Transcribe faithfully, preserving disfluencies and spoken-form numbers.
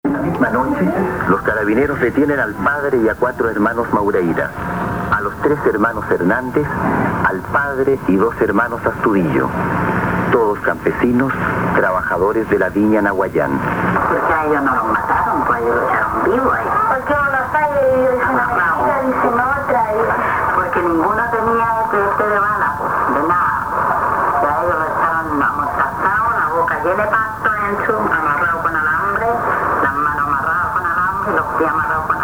La misma noche, los carabineros detienen al padre y a cuatro hermanos Maureira, a los tres hermanos Hernández, al padre y dos hermanos Astudillo, todos campesinos, trabajadores de la viña Nahuayán. Porque a ellos no los mataron, pues ellos los echaron vivos ahí. ¿Por qué uno falla y dicen una mentira, dicen otra? Y... Porque ninguno tenía este de bala, pues, de nada. Ya ellos lo echaron amortazados, la boca llena de pasto en su, amarrado con alambre, las manos amarradas con alambre, los pies amarrados con